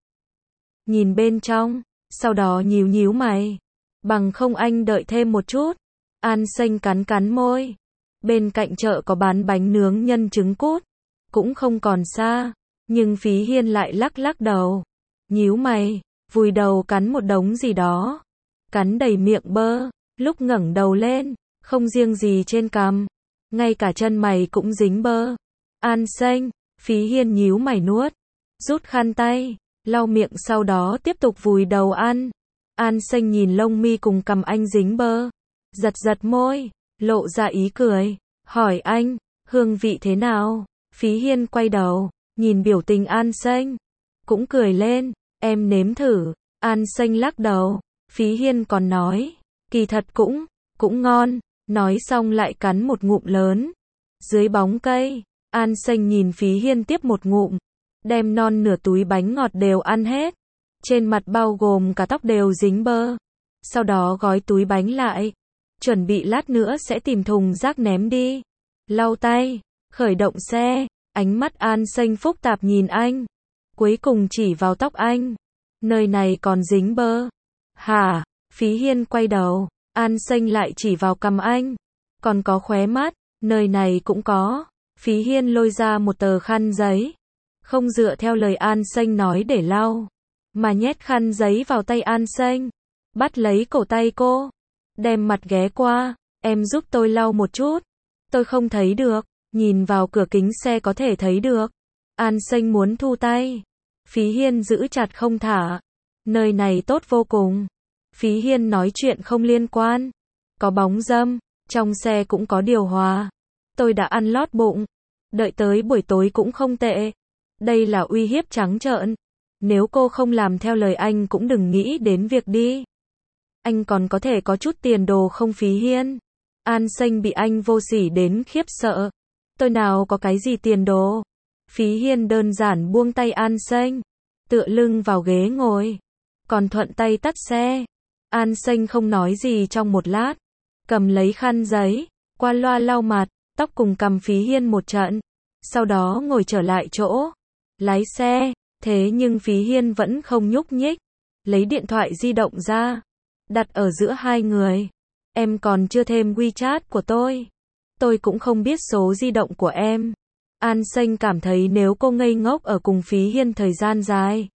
A: Nhìn bên trong. Sau đó nhíu nhíu mày. Bằng không anh đợi thêm một chút. An Xanh cắn cắn môi. Bên cạnh chợ có bán bánh nướng nhân trứng cút. Cũng không còn xa. Nhưng Phí Hiên lại lắc lắc đầu. Nhíu mày. Vùi đầu cắn một đống gì đó. Cắn đầy miệng bơ. Lúc ngẩng đầu lên. Không riêng gì trên cằm. Ngay cả chân mày cũng dính bơ. An Xanh. Phí Hiên nhíu mày nuốt. Rút khăn tay. Lau miệng sau đó tiếp tục vùi đầu ăn. An Xanh nhìn lông mi cùng cằm anh dính bơ. Giật giật môi. Lộ ra ý cười. Hỏi anh. Hương vị thế nào? Phí Hiên quay đầu. Nhìn biểu tình An Xanh. Cũng cười lên. Em nếm thử. An Xanh lắc đầu. Phí Hiên còn nói. Kỳ thật cũng. Cũng ngon. Nói xong lại cắn một ngụm lớn. Dưới bóng cây. An Xanh nhìn Phí Hiên tiếp một ngụm. Đem non nửa túi bánh ngọt đều ăn hết. Trên mặt bao gồm cả tóc đều dính bơ. Sau đó gói túi bánh lại. Chuẩn bị lát nữa sẽ tìm thùng rác ném đi. Lau tay. Khởi động xe. Ánh mắt An Xanh phức tạp nhìn anh. Cuối cùng chỉ vào tóc anh. Nơi này còn dính bơ. Hả? Phí Hiên quay đầu. An Xanh lại chỉ vào cằm anh. Còn có khóe mắt. Nơi này cũng có. Phí Hiên lôi ra một tờ khăn giấy. Không dựa theo lời An Xanh nói để lau. Mà nhét khăn giấy vào tay An Xanh. Bắt lấy cổ tay cô. Đem mặt ghé qua. Em giúp tôi lau một chút. Tôi không thấy được. Nhìn vào cửa kính xe có thể thấy được. An Xanh muốn thu tay. Phí Hiên giữ chặt không thả. Nơi này tốt vô cùng. Phí Hiên nói chuyện không liên quan. Có bóng râm. Trong xe cũng có điều hòa. Tôi đã ăn lót bụng. Đợi tới buổi tối cũng không tệ. Đây là uy hiếp trắng trợn. Nếu cô không làm theo lời anh cũng đừng nghĩ đến việc đi. Anh còn có thể có chút tiền đồ không Phí Hiên? An Xanh bị anh vô sỉ đến khiếp sợ. Tôi nào có cái gì tiền đồ? Phí Hiên đơn giản buông tay An Xanh. Tựa lưng vào ghế ngồi. Còn thuận tay tắt xe. An Xanh không nói gì trong một lát. Cầm lấy khăn giấy. Qua loa lau mặt. Tóc cùng cằm Phí Hiên một trận. Sau đó ngồi trở lại chỗ. Lái xe. Thế nhưng Phí Hiên vẫn không nhúc nhích. Lấy điện thoại di động ra. Đặt ở giữa hai người. Em còn chưa thêm WeChat của tôi. Tôi cũng không biết số di động của em. An Xanh cảm thấy nếu cô ngây ngốc ở cùng Phí Hiên thời gian dài.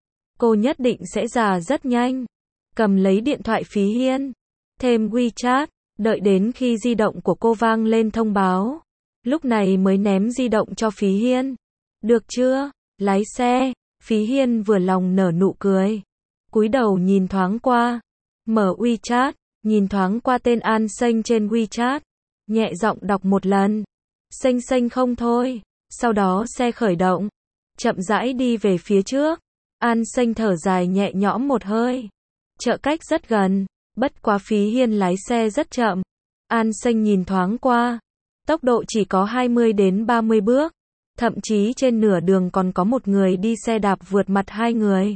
A: Cô nhất định sẽ già rất nhanh. Cầm lấy điện thoại Phí Hiên. Thêm WeChat. Đợi đến khi di động của cô vang lên thông báo. Lúc này mới ném di động cho Phí Hiên. Được chưa? Lái xe. Phí Hiên vừa lòng nở nụ cười. Cúi đầu nhìn thoáng qua. Mở WeChat. Nhìn thoáng qua tên An Xanh trên WeChat. Nhẹ giọng đọc một lần. Xanh xanh không thôi. Sau đó xe khởi động. Chậm rãi đi về phía trước. An Xanh thở dài nhẹ nhõm một hơi. Chợ cách rất gần. Bất quá Phí Hiên lái xe rất chậm. An Xanh nhìn thoáng qua. Tốc độ chỉ có hai mươi đến ba mươi bước. Thậm chí trên nửa đường còn có một người đi xe đạp vượt mặt hai người.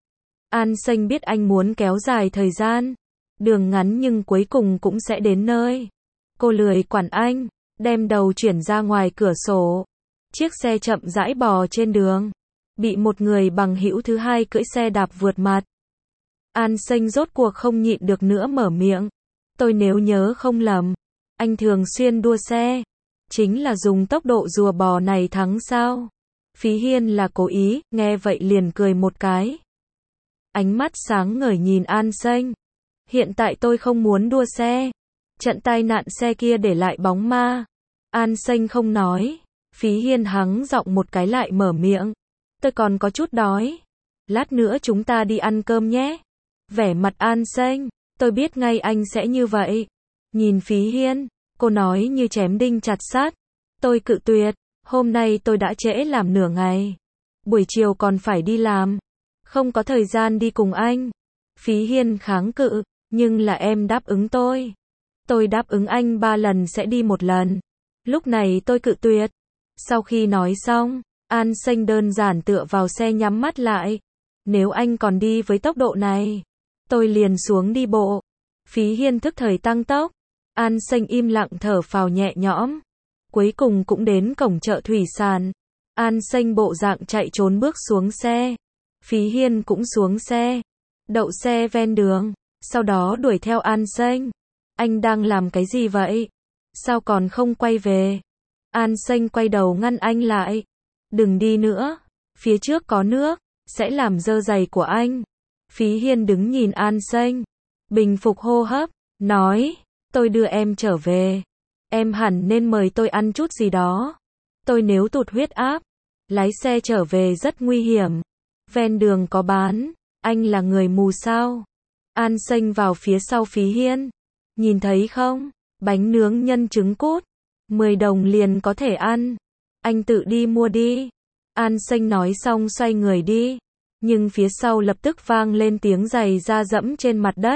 A: An Xanh biết anh muốn kéo dài thời gian. Đường ngắn nhưng cuối cùng cũng sẽ đến nơi. Cô lười quản anh, đem đầu chuyển ra ngoài cửa sổ. Chiếc xe chậm rãi bò trên đường. Bị một người bằng hữu thứ hai cưỡi xe đạp vượt mặt. An Xanh rốt cuộc không nhịn được nữa mở miệng. Tôi nếu nhớ không lầm, anh thường xuyên đua xe. Chính là dùng tốc độ rùa bò này thắng sao? Phí Hiên là cố ý, nghe vậy liền cười một cái. Ánh mắt sáng ngời nhìn An Xanh. Hiện tại tôi không muốn đua xe. Trận tai nạn xe kia để lại bóng ma. An Xanh không nói. Phí Hiên hắng giọng một cái lại mở miệng. Tôi còn có chút đói. Lát nữa chúng ta đi ăn cơm nhé. Vẻ mặt An Xanh. Tôi biết ngay anh sẽ như vậy. Nhìn Phí Hiên, cô nói như chém đinh chặt sắt. Tôi cự tuyệt. Hôm nay tôi đã trễ làm nửa ngày. Buổi chiều còn phải đi làm. Không có thời gian đi cùng anh. Phí Hiên kháng cự. Nhưng là em đáp ứng tôi. Tôi đáp ứng anh ba lần sẽ đi một lần. Lúc này tôi cự tuyệt. Sau khi nói xong, An Xanh đơn giản tựa vào xe nhắm mắt lại. Nếu anh còn đi với tốc độ này, tôi liền xuống đi bộ. Phí Hiên thức thời tăng tốc. An Xanh im lặng thở phào nhẹ nhõm. Cuối cùng cũng đến cổng chợ thủy sản. An Xanh bộ dạng chạy trốn bước xuống xe. Phí Hiên cũng xuống xe. Đậu xe ven đường. Sau đó đuổi theo An Xanh. Anh đang làm cái gì vậy? Sao còn không quay về? An Xanh quay đầu ngăn anh lại. Đừng đi nữa. Phía trước có nước. Sẽ làm dơ giày của anh. Phí Hiên đứng nhìn An Xanh. Bình phục hô hấp. Nói. Tôi đưa em trở về. Em hẳn nên mời tôi ăn chút gì đó. Tôi nếu tụt huyết áp. Lái xe trở về rất nguy hiểm. Ven đường có bán. Anh là người mù sao? An Xanh vào phía sau Phí Hiên. Nhìn thấy không? Bánh nướng nhân trứng cút. mười đồng liền có thể ăn. Anh tự đi mua đi. An Xanh nói xong xoay người đi. Nhưng phía sau lập tức vang lên tiếng giày da dẫm trên mặt đất.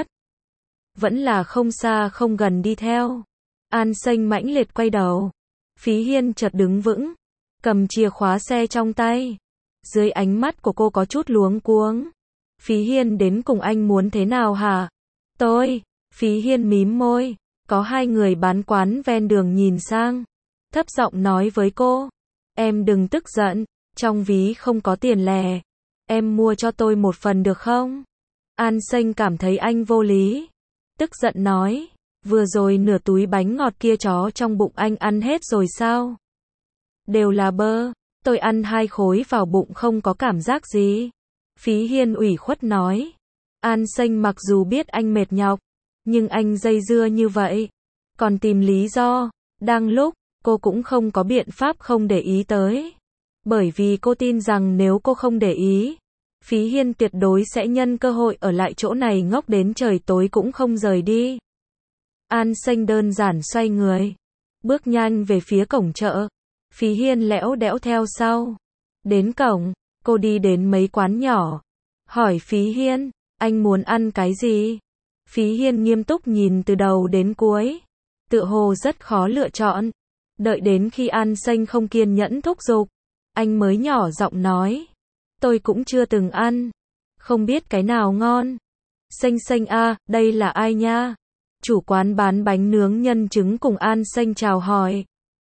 A: Vẫn là không xa không gần đi theo. An Xanh mãnh liệt quay đầu. Phí Hiên chợt đứng vững. Cầm chìa khóa xe trong tay. Dưới ánh mắt của cô có chút luống cuống. Phí Hiên đến cùng anh muốn thế nào hả? Tôi. Phí Hiên mím môi. Có hai người bán quán ven đường nhìn sang. Thấp giọng nói với cô. Em đừng tức giận. Trong ví không có tiền lẻ. Em mua cho tôi một phần được không? An Xanh cảm thấy anh vô lý. Tức giận nói. Vừa rồi nửa túi bánh ngọt kia chó trong bụng anh ăn hết rồi sao? Đều là bơ. Tôi ăn hai khối vào bụng không có cảm giác gì. Phí Hiên ủy khuất nói. An Xanh mặc dù biết anh mệt nhọc. Nhưng anh dây dưa như vậy. Còn tìm lý do. Đang lúc, cô cũng không có biện pháp không để ý tới. Bởi vì cô tin rằng nếu cô không để ý, Phí Hiên tuyệt đối sẽ nhân cơ hội ở lại chỗ này ngốc đến trời tối cũng không rời đi. An Xanh đơn giản xoay người. Bước nhanh về phía cổng chợ. Phí Hiên lẽo đẽo theo sau. Đến cổng, cô đi đến mấy quán nhỏ. Hỏi Phí Hiên, anh muốn ăn cái gì? Phí Hiên nghiêm túc nhìn từ đầu đến cuối. Tựa hồ rất khó lựa chọn. Đợi đến khi An Xanh không kiên nhẫn thúc giục, anh mới nhỏ giọng nói. Tôi cũng chưa từng ăn. Không biết cái nào ngon. Xanh Xanh a, đây là ai nha? Chủ quán bán bánh nướng nhân trứng cùng An Xanh chào hỏi.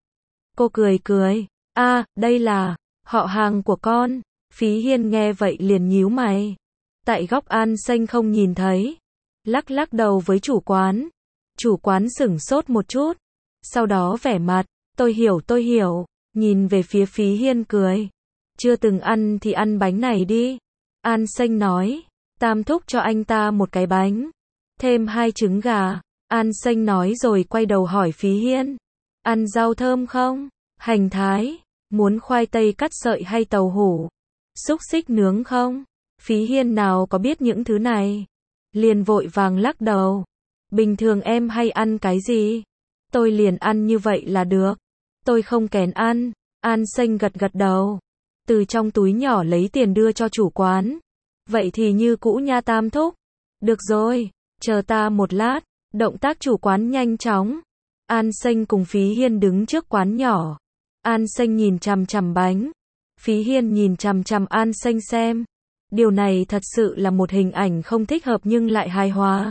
A: Cô cười cười. A, đây là họ hàng của con. Phí Hiên nghe vậy liền nhíu mày. Tại góc An Xanh không nhìn thấy. Lắc lắc đầu với chủ quán. Chủ quán sửng sốt một chút. Sau đó vẻ mặt. Tôi hiểu tôi hiểu. Nhìn về phía Phí Hiên cười. Chưa từng ăn thì ăn bánh này đi. An Xanh nói. Tam thúc cho anh ta một cái bánh. Thêm hai trứng gà. An Xanh nói rồi quay đầu hỏi Phí Hiên. Ăn rau thơm không? Hành thái. Muốn khoai tây cắt sợi hay tàu hủ? Xúc xích nướng không? Phí Hiên nào có biết những thứ này. Liền vội vàng lắc đầu. Bình thường em hay ăn cái gì? Tôi liền ăn như vậy là được. Tôi không kén ăn. An Xanh gật gật đầu. Từ trong túi nhỏ lấy tiền đưa cho chủ quán. Vậy thì như cũ nha tam thúc. Được rồi, Chờ ta một lát, động tác chủ quán nhanh chóng. An Xanh cùng Phí Hiên đứng trước quán nhỏ. An Xanh nhìn chằm chằm bánh. Phí Hiên nhìn chằm chằm An Xanh xem. Điều này thật sự là một hình ảnh không thích hợp nhưng lại hài hòa.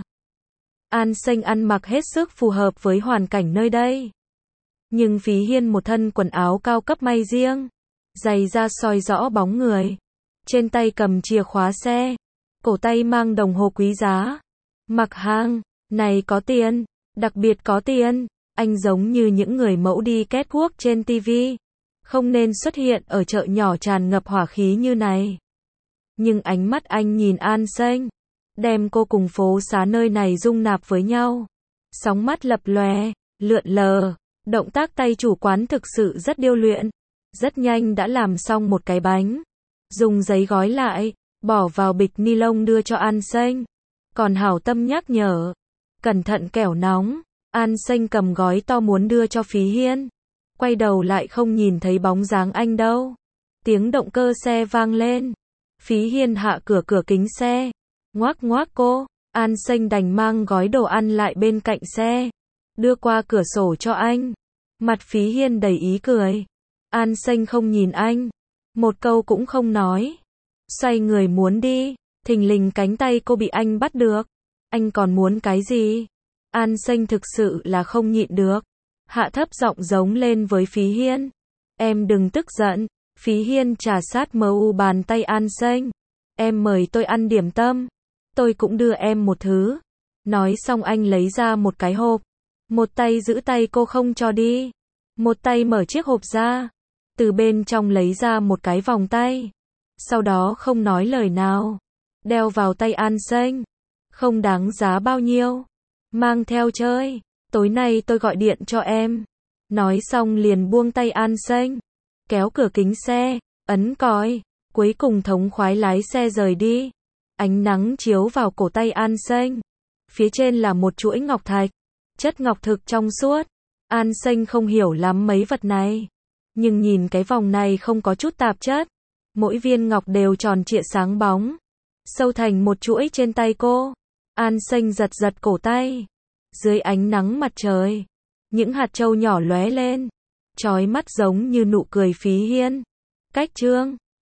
A: An Xanh ăn mặc hết sức phù hợp với hoàn cảnh nơi đây. Nhưng Phí Hiên một thân quần áo cao cấp may riêng. Giày da soi rõ bóng người. Trên tay cầm chìa khóa xe. Cổ tay mang đồng hồ quý giá. Mặc hàng, này có tiền, đặc biệt có tiền. Anh giống như những người mẫu đi catwalk trên ti vi. Không nên xuất hiện ở chợ nhỏ tràn ngập hỏa khí như này. Nhưng ánh mắt anh nhìn An Xanh, đem cô cùng phố xá nơi này dung nạp với nhau. Sóng mắt lập lòe, lượn lờ, động tác tay chủ quán thực sự rất điêu luyện. Rất nhanh đã làm xong một cái bánh. Dùng giấy gói lại, bỏ vào bịch ni lông đưa cho An Xanh. Còn hảo tâm nhắc nhở, cẩn thận kẻo nóng. An Xanh cầm gói to muốn đưa cho Phí Hiên. Quay đầu lại không nhìn thấy bóng dáng anh đâu. Tiếng động cơ xe vang lên. Phí Hiên hạ cửa cửa kính xe. Ngoác ngoác cô. An Xanh đành mang gói đồ ăn lại bên cạnh xe. Đưa qua cửa sổ cho anh. Mặt Phí Hiên đầy ý cười. An Xanh không nhìn anh. Một câu cũng không nói. Xoay người muốn đi. Thình lình cánh tay cô bị anh bắt được. Anh còn muốn cái gì? An Xanh thực sự là không nhịn được. Hạ thấp giọng giống lên với Phí Hiên. Em đừng tức giận. Phí Hiên trà sát mờ u bàn tay An Xanh. Em mời tôi ăn điểm tâm. Tôi cũng đưa em một thứ. Nói xong anh lấy ra một cái hộp. Một tay giữ tay cô không cho đi. Một tay mở chiếc hộp ra. Từ bên trong lấy ra một cái vòng tay. Sau đó không nói lời nào. Đeo vào tay An Xanh. Không đáng giá bao nhiêu. Mang theo chơi. Tối nay tôi gọi điện cho em. Nói xong liền buông tay An Xanh. Kéo cửa kính xe. Ấn còi. Cuối cùng thống khoái lái xe rời đi. Ánh nắng chiếu vào cổ tay An Xanh. Phía trên là một chuỗi ngọc thạch. Chất ngọc thực trong suốt. An Xanh không hiểu lắm mấy vật này. Nhưng nhìn cái vòng này không có chút tạp chất. Mỗi viên ngọc đều tròn trịa sáng bóng. Sâu thành một chuỗi trên tay cô. An Xanh giật giật cổ tay. Dưới ánh nắng mặt trời. Những hạt châu nhỏ lóe lên. Chói mắt giống như nụ cười Phí Hiên. Cách chương